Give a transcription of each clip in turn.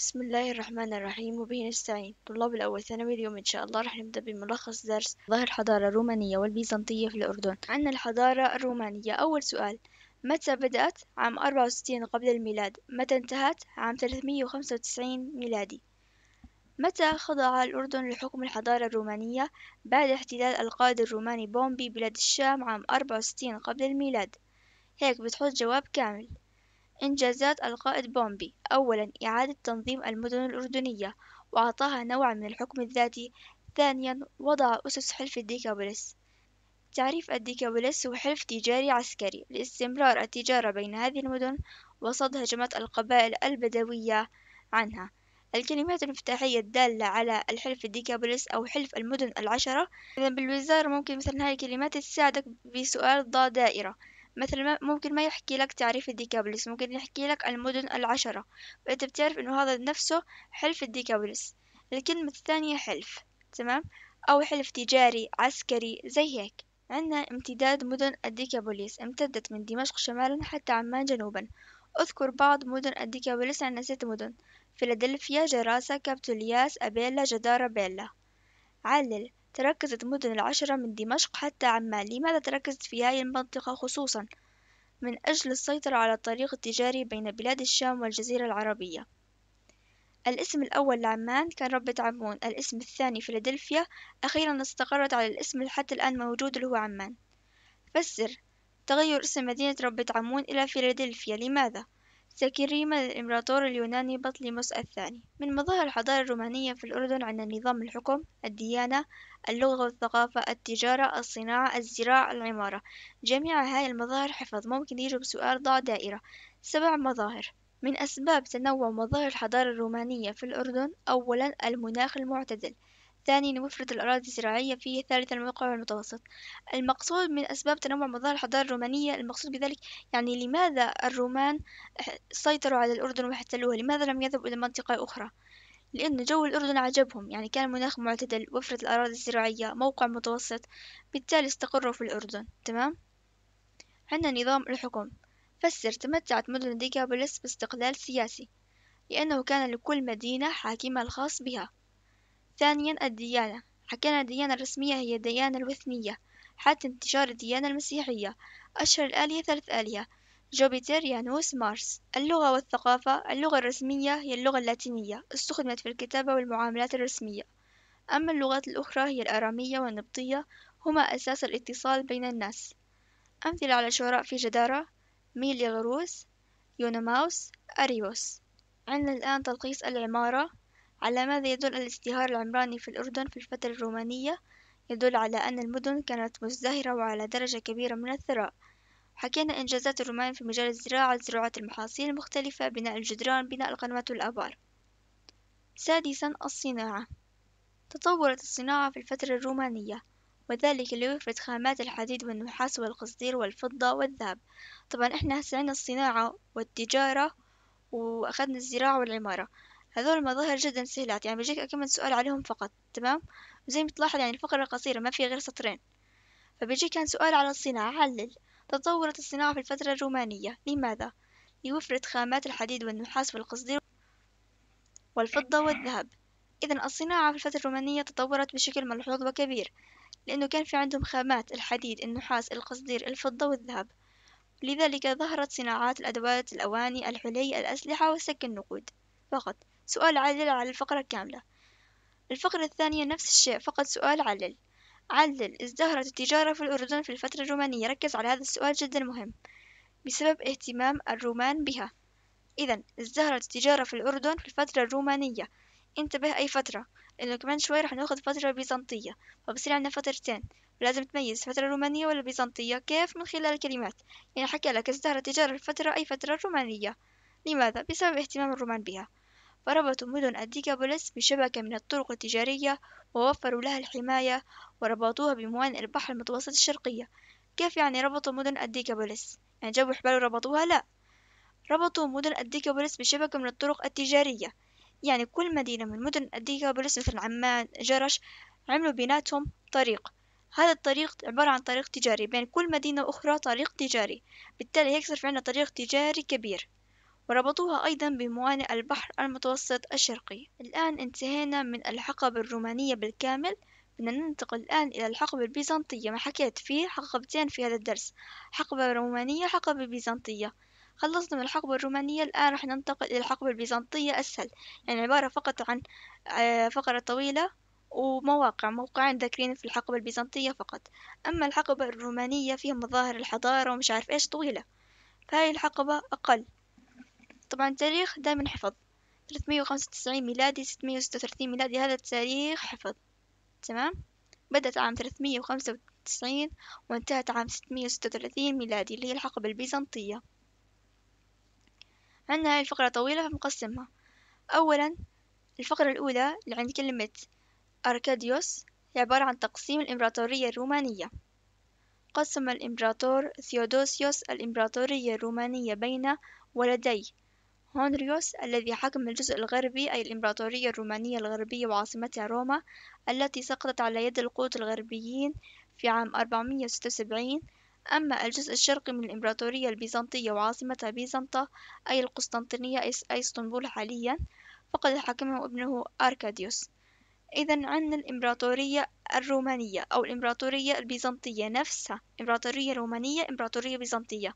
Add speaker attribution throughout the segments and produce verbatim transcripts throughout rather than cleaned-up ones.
Speaker 1: بسم الله الرحمن الرحيم وبه نستعين. طلاب الأول ثانوي، اليوم إن شاء الله رح نبدأ بملخص درس ظاهر الحضارة الرومانية والبيزنطية في الأردن. عنا الحضارة الرومانية. أول سؤال: متى بدأت؟ عام أربعة وستين قبل الميلاد. متى انتهت؟ عام ثلاثمئة وخمسة وتسعين ميلادي. متى خضع الأردن لحكم الحضارة الرومانية؟ بعد احتلال القائد الروماني بومبي بلاد الشام عام أربعة وستين قبل الميلاد. هيك بتحط جواب كامل. إنجازات القائد بومبي: أولاً إعادة تنظيم المدن الأردنية وأعطاها نوعًا من الحكم الذاتي. ثانياً وضع أسس حلف الديكابوليس. تعريف الديكابوليس هو حلف تجاري عسكري لاستمرار التجارة بين هذه المدن وصد هجمات القبائل البدوية عنها. الكلمات المفتاحية الدالة على الحلف الديكابوليس أو حلف المدن العشرة. إذا بالوزارة ممكن مثلا هاي الكلمات تساعدك بسؤال ضا دائرة. مثل ما ممكن ما يحكي لك تعريف الديكابوليس، ممكن يحكي لك المدن العشرة، فأنت بتعرف إنه هذا نفسه حلف الديكابوليس. الكلمة الثانية حلف، تمام، أو حلف تجاري عسكري زي هيك. عندنا امتداد مدن الديكابوليس: امتدت من دمشق شمالا حتى عمان جنوبا. اذكر بعض مدن الديكابوليس. عندنا ست مدن: فيلادلفيا، جراسة، كابتولياس، أبيلا، جدارة، بيلا. علل: تركزت مدن العشرة من دمشق حتى عمان. لماذا تركزت في هذه المنطقة خصوصا؟ من أجل السيطرة على الطريق التجاري بين بلاد الشام والجزيرة العربية. الاسم الأول لعمان كان ربة عمون. الاسم الثاني فيلادلفيا. أخيرا استقرت على الاسم حتى الآن موجود اللي هو عمان. فسر تغير اسم مدينة ربة عمون إلى فيلادلفيا. لماذا؟ تكريما للإمبراطور اليوناني بطليموس الثاني. من مظاهر الحضارة الرومانية في الأردن عندنا نظام الحكم، الديانة، اللغة والثقافة، التجارة، الصناعة، الزراعة، العمارة. جميع هاي المظاهر حفظ، ممكن يجوا بسؤال ضع دائرة. سبع مظاهر. من أسباب تنوع مظاهر الحضارة الرومانية في الأردن: أولا المناخ المعتدل. ثانيا وفرة الأراضي الزراعية فيه. ثالثا الموقع المتوسط. المقصود من أسباب تنوع مظاهر الحضارة الرومانية، المقصود بذلك يعني لماذا الرومان سيطروا على الأردن واحتلوها؟ لماذا لم يذهبوا إلى منطقة أخرى؟ لأن جو الأردن عجبهم، يعني كان المناخ معتدل، وفرة الأراضي الزراعية، موقع متوسط، بالتالي استقروا في الأردن. تمام. عندنا نظام الحكم. فسر تمتعت مدن ديكابوليس باستقلال سياسي لأنه كان لكل مدينة حاكمها الخاص بها. ثانيا الديانة. حكينا الديانة الرسمية هي الديانة الوثنية حتى انتشار الديانة المسيحية. أشهر الآلهة ثلاث آلهة: جوبيتر، يانوس، مارس. اللغة والثقافة. اللغة الرسمية هي اللغة اللاتينية، استخدمت في الكتابة والمعاملات الرسمية. أما اللغات الأخرى هي الآرامية والنبطية، هما أساس الاتصال بين الناس. أمثلة على شعراء في جدارة: ميليغروس، يوناموس، أريوس. عندنا الآن تلخيص العمارة. على ماذا يدل الازدهار العمراني في الأردن في الفترة الرومانية؟ يدل على أن المدن كانت مزدهرة وعلى درجة كبيرة من الثراء. حكينا إنجازات الرومان في مجال الزراعة، زراعة المحاصيل المختلفة، بناء الجدران، بناء القنوات والآبار. سادسا الصناعة. تطورت الصناعة في الفترة الرومانية، وذلك لوفرة خامات الحديد والنحاس والقصدير والفضة والذهب. طبعا احنا هسه عنا الصناعة والتجارة وأخذنا الزراعة والعمارة. هذول المظاهر جدا سهلات، يعني بيجيك كم سؤال عليهم فقط. تمام. زي ما تلاحظ يعني الفقرة قصيرة ما في غير سطرين، فبيجيك كان سؤال على الصناعة. علل: تطورت الصناعة في الفترة الرومانية. لماذا؟ لوفرة خامات الحديد والنحاس والقصدير والفضة والذهب. إذن الصناعة في الفترة الرومانية تطورت بشكل ملحوظ وكبير، لأنه كان في عندهم خامات الحديد، النحاس، القصدير، الفضة والذهب. لذلك ظهرت صناعات الأدوات، الأواني، الحلي، الأسلحة وسك النقود. فقط سؤال علل على الفقرة كاملة. الفقرة الثانية نفس الشيء، فقط سؤال علل. علل: ازدهرت التجارة في الأردن في الفترة الرومانية. ركز على هذا السؤال جدا مهم. بسبب اهتمام الرومان بها. إذا ازدهرت التجارة في الأردن في الفترة الرومانية. انتبه أي فترة، لأنه كمان شوي رح ناخذ فترة بيزنطية، فبصير عندنا فترتين، لازم تميز فترة رومانية ولا بيزنطية. كيف؟ من خلال الكلمات. يعني حكى لك ازدهرت التجارة في الفترة أي فترة رومانية. لماذا؟ بسبب اهتمام الرومان بها. فربطوا مدن الديكابوليس بشبكة من الطرق التجارية ووفروا لها الحماية وربطوها بموانئ البحر المتوسط الشرقية. كيف يعني ربطوا مدن الديكابوليس؟ يعني جابوا حبال وربطوها؟ لا، ربطوا مدن الديكابوليس بشبكة من الطرق التجارية. يعني كل مدينة من مدن الديكابوليس مثل عمان، جرش، عملوا بيناتهم طريق. هذا الطريق عبارة عن طريق تجاري بين كل مدينة وأخرى، طريق تجاري. بالتالي هيك صار في عنا طريق تجاري كبير. وربطوها أيضا بموانئ البحر المتوسط الشرقي. الآن انتهينا من الحقبة الرومانية بالكامل. بدنا ننتقل الآن إلى الحقبة البيزنطية. ما حكيت فيه حقبتين في هذا الدرس، حقبة رومانية حقبة بيزنطية. خلصنا من الحقبة الرومانية، الآن رح ننتقل إلى الحقبة البيزنطية أسهل، يعني عبارة فقط عن فقرة طويلة ومواقع موقعين ذاكرين في الحقبة البيزنطية فقط. أما الحقبة الرومانية فيها مظاهر الحضارة ومش عارف إيش طويلة، فهاي الحقبة أقل. طبعا التاريخ دايما حفظ، ثلاثمية وخمسة وتسعين ميلادي ستمية وستة وثلاثين ميلادي، هذا التاريخ حفظ. تمام. بدأت عام ثلاثمية وخمسة وتسعين وانتهت عام ستمية وستة وثلاثين ميلادي اللي هي الحقبة البيزنطية. عندنا هاي الفقرة طويلة فنقسمها. أولا الفقرة الأولى اللي عند كلمة أركاديوس هي عبارة عن تقسيم الإمبراطورية الرومانية. قسم الإمبراطور ثيودوسيوس الإمبراطورية الرومانية بين ولدي هونريوس الذي حكم الجزء الغربي أي الإمبراطورية الرومانية الغربية وعاصمتها روما التي سقطت على يد القوط الغربيين في عام أربعمية وستة وسبعين. أما الجزء الشرقي من الإمبراطورية البيزنطية وعاصمتها بيزنطة أي القسطنطينية أي اسطنبول حاليا فقد حكمه ابنه أركاديوس. إذا عندنا الإمبراطورية الرومانية أو الإمبراطورية البيزنطية نفسها، إمبراطورية رومانية إمبراطورية بيزنطية.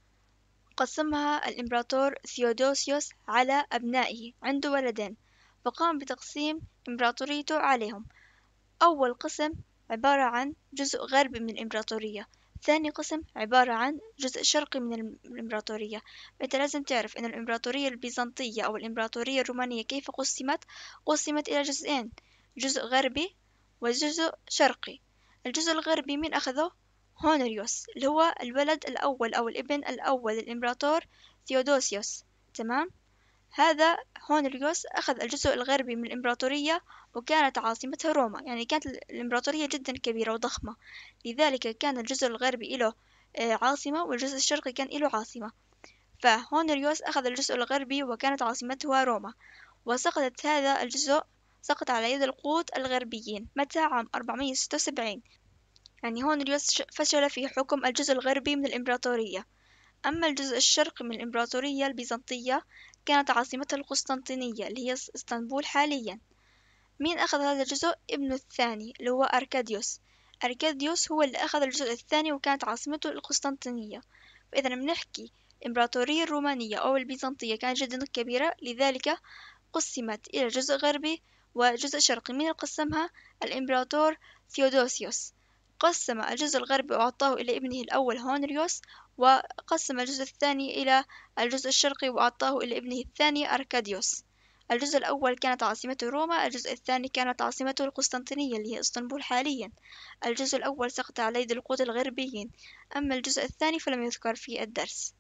Speaker 1: قسمها الإمبراطور ثيودوسيوس على أبنائه، عنده ولدين، فقام بتقسيم إمبراطوريته عليهم. أول قسم عبارة عن جزء غربي من الإمبراطورية، ثاني قسم عبارة عن جزء شرقي من الإمبراطورية. فأنت لازم تعرف أن الإمبراطورية البيزنطية أو الإمبراطورية الرومانية كيف قسمت؟ قسمت إلى جزئين، جزء غربي وجزء شرقي. الجزء الغربي من أخذه؟ هونريوس اللي هو الولد الأول أو الابن الأول للإمبراطور ثيودوسيوس. تمام. هذا هونريوس أخذ الجزء الغربي من الإمبراطورية وكانت عاصمتها روما، يعني كانت الإمبراطورية جدا كبيرة وضخمة، لذلك كان الجزء الغربي له عاصمة والجزء الشرقي كان له عاصمة. فهونريوس أخذ الجزء الغربي وكانت عاصمتها روما، وسقطت هذا الجزء سقط على يد القوط الغربيين متى؟ عام أربعمية وستة وسبعين. يعني هونريوس فشل في حكم الجزء الغربي من الإمبراطورية. أما الجزء الشرقي من الإمبراطورية البيزنطية كانت عاصمتها القسطنطينية اللي هي اسطنبول حاليا. مين أخذ هذا الجزء؟ ابنه الثاني اللي هو أركاديوس. أركاديوس هو اللي أخذ الجزء الثاني وكانت عاصمته القسطنطينية. فإذا بنحكي الإمبراطورية الرومانية أو البيزنطية كانت جدا كبيرة، لذلك قسمت إلى جزء غربي وجزء شرقي. مين قسمها؟ الإمبراطور ثيودوسيوس. قسم الجزء الغربي وأعطاه إلى ابنه الأول هونريوس، وقسم الجزء الثاني إلى الجزء الشرقي وأعطاه إلى ابنه الثاني أركاديوس. الجزء الأول كانت عاصمته روما، الجزء الثاني كانت عاصمته القسطنطينية اللي هي اسطنبول حاليا. الجزء الأول سقط على يد القوط الغربيين، أما الجزء الثاني فلم يذكر في الدرس.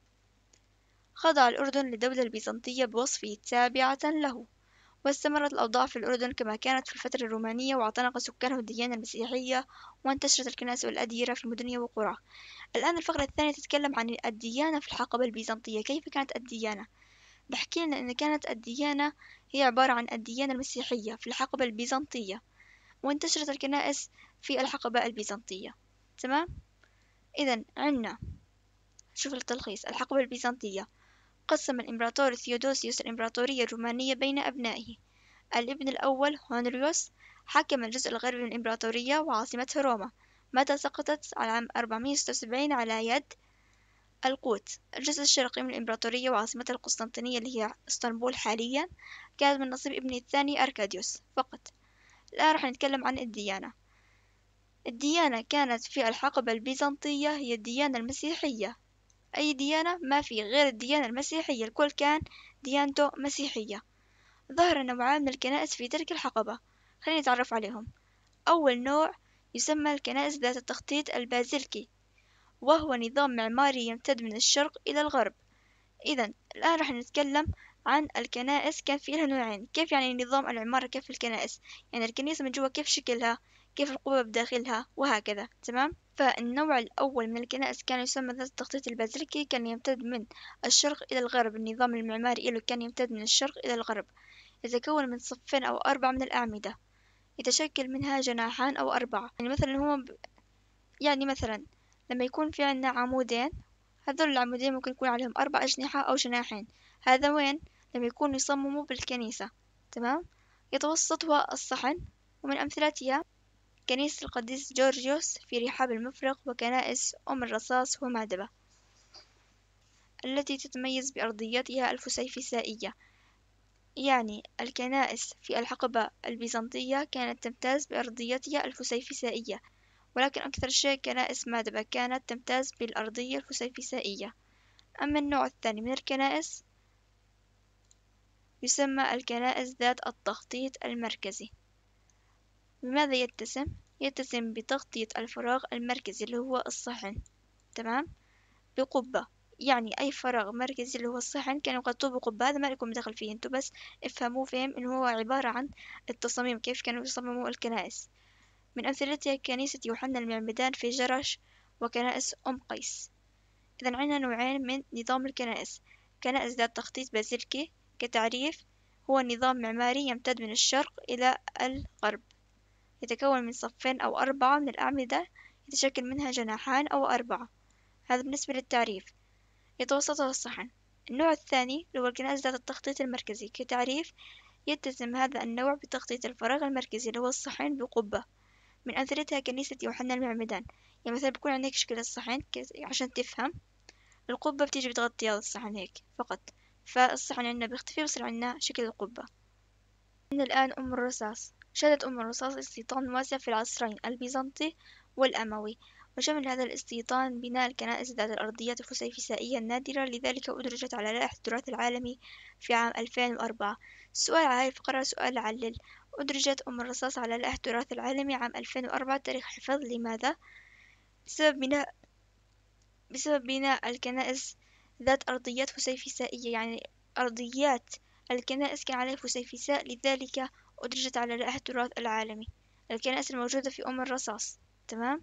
Speaker 1: خضع الأردن للدولة البيزنطية بوصفه تابعة له، واستمرت الأوضاع في الأردن كما كانت في الفترة الرومانية، واعتنق سكانه الديانة المسيحية، وانتشرت الكنائس والأديرة في المدن والقرى. الآن الفقرة الثانية تتكلم عن الديانة في الحقبة البيزنطية. كيف كانت الديانة؟ بحكي لنا أن كانت الديانة هي عبارة عن الديانة المسيحية في الحقبة البيزنطية، وانتشرت الكنائس في الحقبة البيزنطية. تمام؟ إذن عنا شوف التلخيص. الحقبة البيزنطية: قسم الإمبراطور ثيودوسيوس الإمبراطورية الرومانية بين أبنائه. الابن الأول هونريوس حكم الجزء الغربي من الإمبراطورية وعاصمتها روما متى سقطت على عام أربعمية وستة وسبعين على يد القوط. الجزء الشرقي من الإمبراطورية وعاصمتها القسطنطينية اللي هي اسطنبول حاليا كانت من نصيب ابنه الثاني أركاديوس فقط. الآن رح نتكلم عن الديانة. الديانة كانت في الحقبة البيزنطية هي الديانة المسيحية. أي ديانة؟ ما في غير الديانة المسيحية، الكل كان ديانته مسيحية. ظهر نوعان من الكنائس في تلك الحقبة، خلينا نتعرف عليهم. أول نوع يسمى الكنائس ذات التخطيط البازلكي، وهو نظام معماري يمتد من الشرق إلى الغرب. إذن الآن رح نتكلم عن الكنائس. كان فيها نوعين. كيف يعني نظام العمارة؟ كيف في الكنائس؟ يعني الكنيسة من جوا كيف شكلها، كيف القبة بداخلها، وهكذا. تمام. فالنوع الأول من الكنائس كان يسمى ذات التخطيط البازلكي، كان يمتد من الشرق إلى الغرب. النظام المعماري له كان يمتد من الشرق إلى الغرب، يتكون من صفين أو أربع من الأعمدة، يتشكل منها جناحان أو أربعة. يعني مثلا هو ب... يعني مثلا لما يكون في عنا عمودين، هذول العمودين ممكن يكون عليهم أربع أجنحة أو جناحين. هذا وين؟ لما يكونوا يصمموا بالكنيسة. تمام. يتوسطها الصحن، ومن أمثلتها كنيسة القديس جورجيوس في رحاب المفرق، وكنائس أم الرصاص ومادبة، التي تتميز بأرضيتها الفسيفسائية. يعني الكنائس في الحقبة البيزنطية كانت تمتاز بأرضيتها الفسيفسائية، ولكن أكثر شيء كنائس مادبة كانت تمتاز بالأرضية الفسيفسائية. أما النوع الثاني من الكنائس يسمى الكنائس ذات التخطيط المركزي. بماذا يتسم؟ يتسم بتغطية الفراغ المركزي اللي هو الصحن. تمام. بقبة، يعني أي فراغ مركزي اللي هو الصحن كانوا يغطوه بقبة. هذا ما لكم دخل فيه، انتوا بس افهموه فهم إنه هو عبارة عن التصاميم، كيف كانوا يصمموا الكنائس. من أمثلتها كنيسة يوحنا المعمدان في جرش، وكنائس أم قيس. إذا عندنا نوعين من نظام الكنائس: كنائس ذات تخطيط بازلكي. كتعريف، هو نظام معماري يمتد من الشرق إلى الغرب، يتكون من صفين أو أربعة من الأعمدة، يتشكل منها جناحان أو أربعة. هذا بالنسبة للتعريف. يتوسطها الصحن. النوع الثاني هو الكنائس ذات التخطيط المركزي. كتعريف، يتسم هذا النوع بتخطيط الفراغ المركزي اللي هو الصحن بقبة. من أمثلتها كنيسة يوحنا المعمدان. يعني مثلا بيكون عندك شكل الصحن عشان تفهم، القبة بتيجي بتغطي هذا الصحن هيك فقط، فالصحن عندنا بيختفي بصير عندنا شكل القبة. عندنا الآن أم الرصاص. شهدت أم الرصاص استيطان واسع في العصرين البيزنطي والأموي، وشمل هذا الاستيطان بناء الكنائس ذات الأرضيات الفسيفسائية النادرة، لذلك أدرجت على لائحة التراث العالمي في عام ألفين وأربعة. السؤال على هذه الفقرة سؤال علل. أدرجت أم الرصاص على لائحة التراث العالمي عام ألفين وأربعة، تاريخ حفظ. لماذا؟ بسبب بناء بسبب بناء الكنائس ذات أرضيات فسيفسائية، يعني أرضيات الكنائس كان عليها فسيفساء، لذلك أدرجت على لائحة التراث العالمي. الكنائس الموجودة في أم الرصاص. تمام.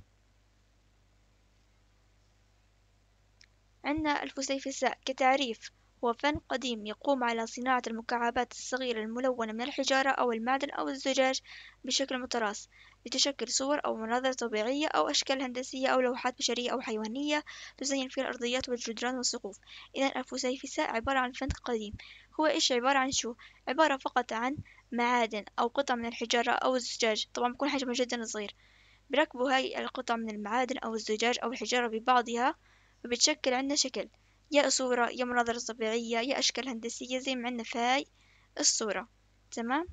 Speaker 1: عندنا الفسيفساء. كتعريف، هو فن قديم يقوم على صناعة المكعبات الصغيرة الملونة من الحجارة أو المعدن أو الزجاج بشكل متراص، لتشكل صور أو مناظر طبيعية أو أشكال هندسية أو لوحات بشرية أو حيوانية تزين فيها الأرضيات والجدران والسقوف. إذا الفسيفساء عبارة عن فن قديم. هو إيش عبارة عن شو؟ عبارة فقط عن معادن أو قطع من الحجارة أو الزجاج، طبعا بيكون حجمه جدا صغير. بركبوا هاي القطع من المعادن أو الزجاج أو الحجارة ببعضها، وبتشكل عنا شكل، يا صورة يا مناظر طبيعية يا أشكال هندسية زي ما عنا في هاي الصورة. تمام.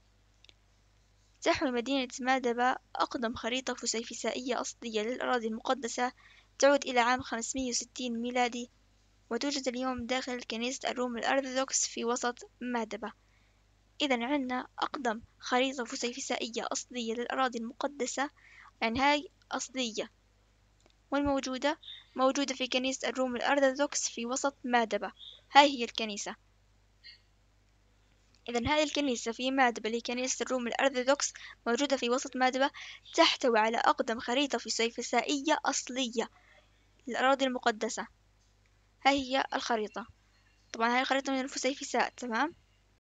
Speaker 1: تحوي مدينة مادبا أقدم خريطة فسيفسائية أصلية للأراضي المقدسة، تعود إلى عام خمسمائة وستين ميلادي، وتوجد اليوم داخل كنيسة الروم الأرثوذكس في وسط مادبا. إذا عنا أقدم خريطة فسيفسائية أصلية للأراضي المقدسة، يعني هاي أصلية والموجودة موجودة في كنيسة الروم الأرثوذكس في وسط مادبا. هاي هي الكنيسة. إذن هذه الكنيسة في مادبا لكنيسة الروم الأرثوذكس موجودة في وسط مادبا، تحتوي على أقدم خريطة فسيفسائية أصلية للأراضي المقدسة. هاي هي الخريطة. طبعا هاي الخريطة من الفسيفساء. تمام.